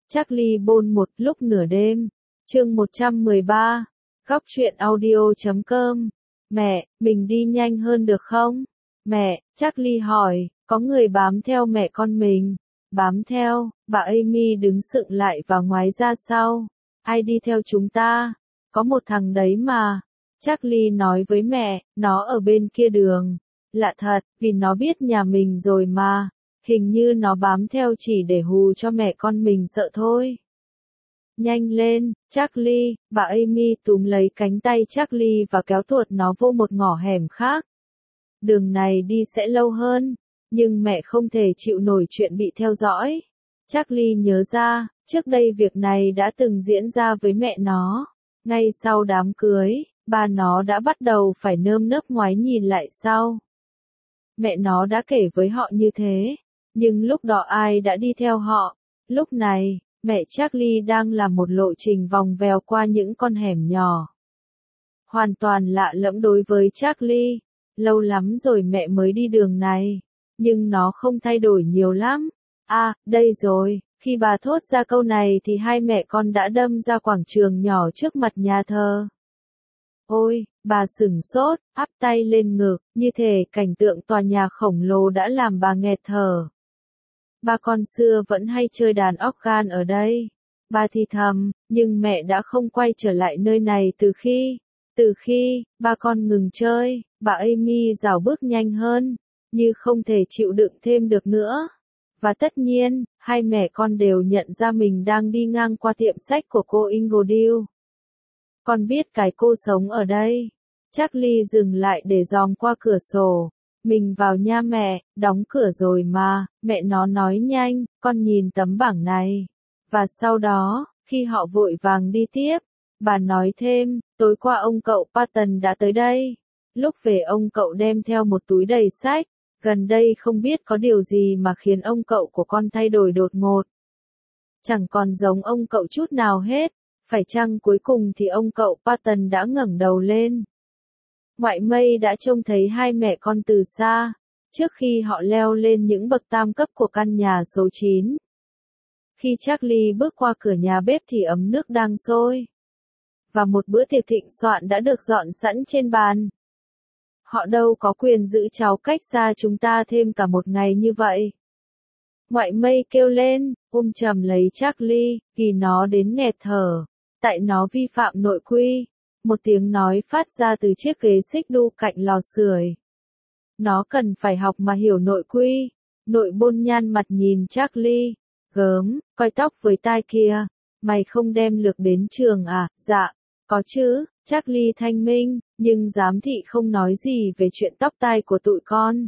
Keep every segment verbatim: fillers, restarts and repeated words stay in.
Charlie Bôn một lúc nửa đêm. Chương một trăm mười ba. Góc truyện audio chấm com. Mẹ, mình đi nhanh hơn được không? Mẹ, Charlie hỏi, có người bám theo mẹ con mình. Bám theo, bà Amy đứng sững lại và ngoái ra sau. Ai đi theo chúng ta? Có một thằng đấy mà. Charlie nói với mẹ, nó ở bên kia đường. Lạ thật, vì nó biết nhà mình rồi mà. Hình như nó bám theo chỉ để hù cho mẹ con mình sợ thôi. Nhanh lên, Charlie, bà Amy túm lấy cánh tay Charlie và kéo tuột nó vô một ngõ hẻm khác. Đường này đi sẽ lâu hơn, nhưng mẹ không thể chịu nổi chuyện bị theo dõi. Charlie nhớ ra, trước đây việc này đã từng diễn ra với mẹ nó. Ngay sau đám cưới, ba nó đã bắt đầu phải nơm nớp ngoái nhìn lại sau. Mẹ nó đã kể với họ như thế, nhưng lúc đó ai đã đi theo họ? Lúc này, mẹ Charlie đang làm một lộ trình vòng vèo qua những con hẻm nhỏ. Hoàn toàn lạ lẫm đối với Charlie. Lâu lắm rồi mẹ mới đi đường này, nhưng nó không thay đổi nhiều lắm. À, đây rồi, khi bà thốt ra câu này thì hai mẹ con đã đâm ra quảng trường nhỏ trước mặt nhà thờ. Ôi, bà sửng sốt, áp tay lên ngực, như thể cảnh tượng tòa nhà khổng lồ đã làm bà nghẹt thở. Ba con xưa vẫn hay chơi đàn organ ở đây. Bà thì thầm, nhưng mẹ đã không quay trở lại nơi này từ khi, từ khi, ba con ngừng chơi, bà Amy rảo bước nhanh hơn, như không thể chịu đựng thêm được nữa. Và tất nhiên, hai mẹ con đều nhận ra mình đang đi ngang qua tiệm sách của cô Ingledew. Con biết cái cô sống ở đây. Charlie dừng lại để dòm qua cửa sổ. Mình vào nha mẹ, đóng cửa rồi mà, mẹ nó nói nhanh, con nhìn tấm bảng này. Và sau đó, khi họ vội vàng đi tiếp, bà nói thêm, tối qua ông cậu Patton đã tới đây. Lúc về ông cậu đem theo một túi đầy sách, gần đây không biết có điều gì mà khiến ông cậu của con thay đổi đột ngột. Chẳng còn giống ông cậu chút nào hết, phải chăng cuối cùng thì ông cậu Patton đã ngẩng đầu lên. Ngoại mây đã trông thấy hai mẹ con từ xa, trước khi họ leo lên những bậc tam cấp của căn nhà số chín. Khi Charlie bước qua cửa nhà bếp thì ấm nước đang sôi. Và một bữa tiệc thịnh soạn đã được dọn sẵn trên bàn. Họ đâu có quyền giữ cháu cách xa chúng ta thêm cả một ngày như vậy. Ngoại mây kêu lên, ôm chầm lấy Charlie, vì nó đến nghẹt thở. Tại nó vi phạm nội quy. Một tiếng nói phát ra từ chiếc ghế xích đu cạnh lò sưởi. Nó cần phải học mà hiểu nội quy. Nội Bôn nhăn mặt nhìn Charlie. Gớm, coi tóc với tai kia. Mày không đem lược đến trường à? Dạ, có chứ, Charlie thanh minh, nhưng giám thị không nói gì về chuyện tóc tai của tụi con.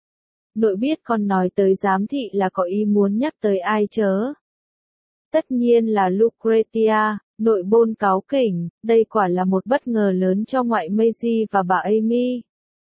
Nội biết con nói tới giám thị là có ý muốn nhắc tới ai chớ? Tất nhiên là Lucretia. Nội Bôn cáu kỉnh, đây quả là một bất ngờ lớn cho ngoại Maisie và bà Amy.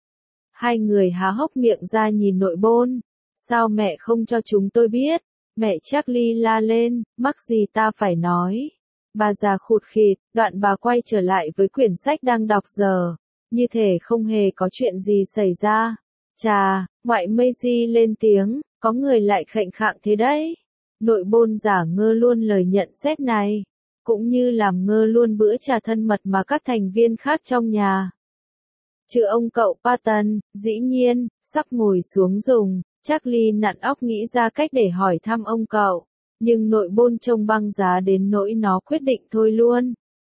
Hai người há hốc miệng ra nhìn nội Bôn. Sao mẹ không cho chúng tôi biết? Mẹ Charlie la lên, mắc gì ta phải nói. Bà già khụt khịt, đoạn bà quay trở lại với quyển sách đang đọc giờ. Như thể không hề có chuyện gì xảy ra. Chà, ngoại Maisie lên tiếng, có người lại khệnh khạng thế đấy. Nội Bôn giả ngơ luôn lời nhận xét này. Cũng như làm ngơ luôn bữa trà thân mật mà các thành viên khác trong nhà. Trừ ông cậu Patton, dĩ nhiên, sắp ngồi xuống dùng, Charlie nặn óc nghĩ ra cách để hỏi thăm ông cậu. Nhưng nội Bôn trông băng giá đến nỗi nó quyết định thôi luôn.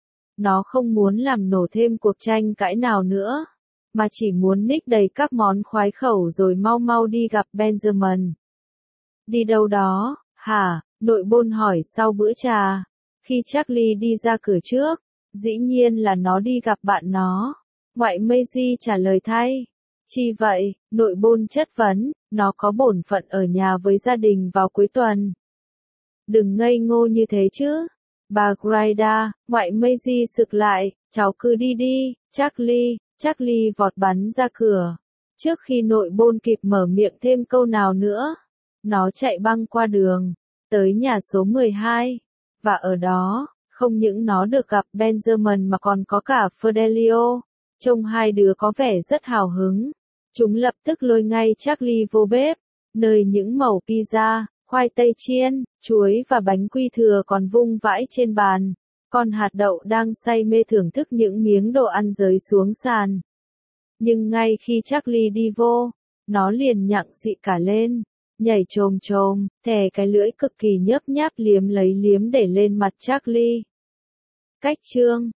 Nó không muốn làm nổ thêm cuộc tranh cãi nào nữa, mà chỉ muốn nick đầy các món khoái khẩu rồi mau mau đi gặp Benjamin. Đi đâu đó, hả? Nội Bôn hỏi sau bữa trà. Khi Charlie đi ra cửa trước, dĩ nhiên là nó đi gặp bạn nó. Ngoại Maisie trả lời thay. Chi vậy? Nội Bôn chất vấn, nó có bổn phận ở nhà với gia đình vào cuối tuần. Đừng ngây ngô như thế chứ. Bà Grida, ngoại Maisie sực lại, cháu cứ đi đi, Charlie. Charlie vọt bắn ra cửa. Trước khi nội Bôn kịp mở miệng thêm câu nào nữa, nó chạy băng qua đường, tới nhà số mười hai. Và ở đó, không những nó được gặp Benjamin mà còn có cả Fidelio. Trông hai đứa có vẻ rất hào hứng. Chúng lập tức lôi ngay Charlie vô bếp, nơi những mẩu pizza, khoai tây chiên, chuối và bánh quy thừa còn vung vãi trên bàn. Con hạt đậu đang say mê thưởng thức những miếng đồ ăn rơi xuống sàn. Nhưng ngay khi Charlie đi vô, nó liền nhặng xị cả lên, nhảy chồm chồm, thè cái lưỡi cực kỳ nhớp nháp liếm lấy liếm để lên mặt Charlie. Cách chương